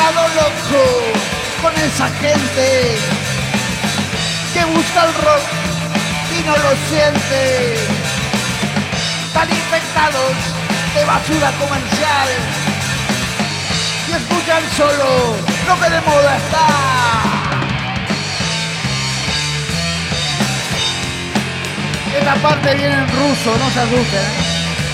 quedado loco con esa gente que busca el rock y no lo siente. Están infectados de basura comercial y escuchan solo lo que de moda está. Esta parte viene en ruso, no se asusten.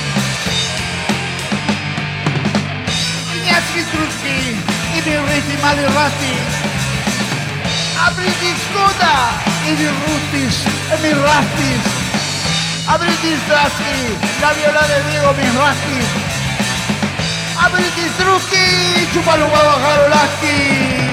Truski i mi riti mali rati, apriti skoda i mi rutis e mi rastis, apriti Straski, la viola de Diego mis rastis, apriti Truski, chupalo bajo Laski.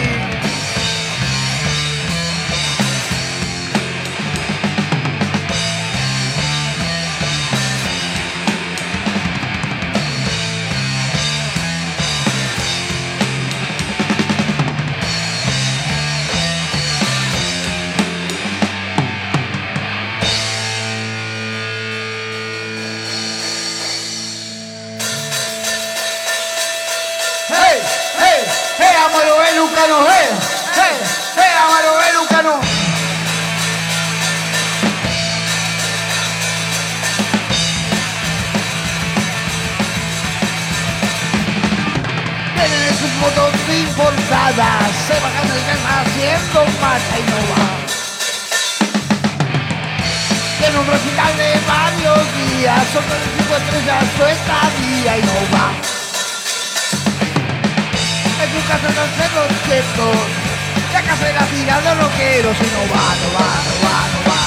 Lucano, Amaro, Lucano. Tienen sus motos importadas, se bajan del gas haciendo mata y no va. Tiene un recital de varios días, son 35 estrellas su estadía y no va. En su casa están cerros quietos, la casa de la tira de rockeros y no va.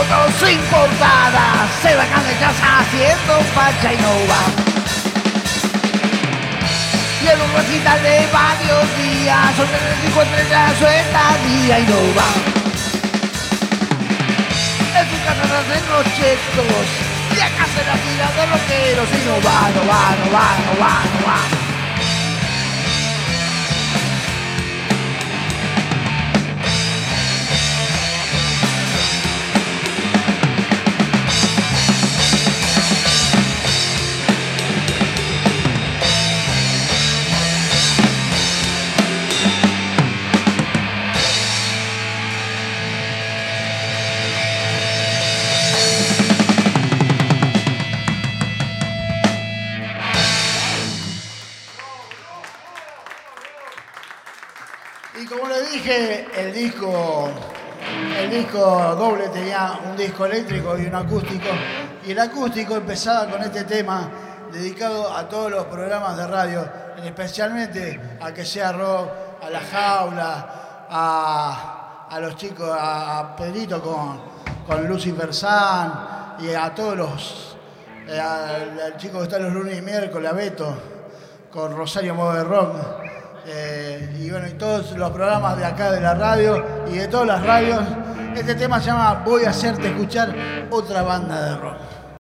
fotos sin portada, se van a dejar haciendo facha y no van. Y en un recital de varios días, son 34 suelta día y no van. En su casa no hacen los chetos, y acá se la tira de rockeros y no va, no va, no va, no va, no va. Y como le dije, el disco doble tenía un disco eléctrico y un acústico. Y el acústico empezaba con este tema dedicado a todos los programas de radio, especialmente a Que Sea Rock, a La Jaula, a los chicos, a Pedrito con Lucifer San y a todos los, al chico que está los lunes y miércoles, a Beto, con Rosario Mode Rock. Y bueno, y todos los programas de acá de la radio y de todas las radios. Este tema se llama Voy a hacerte escuchar otra banda de rock.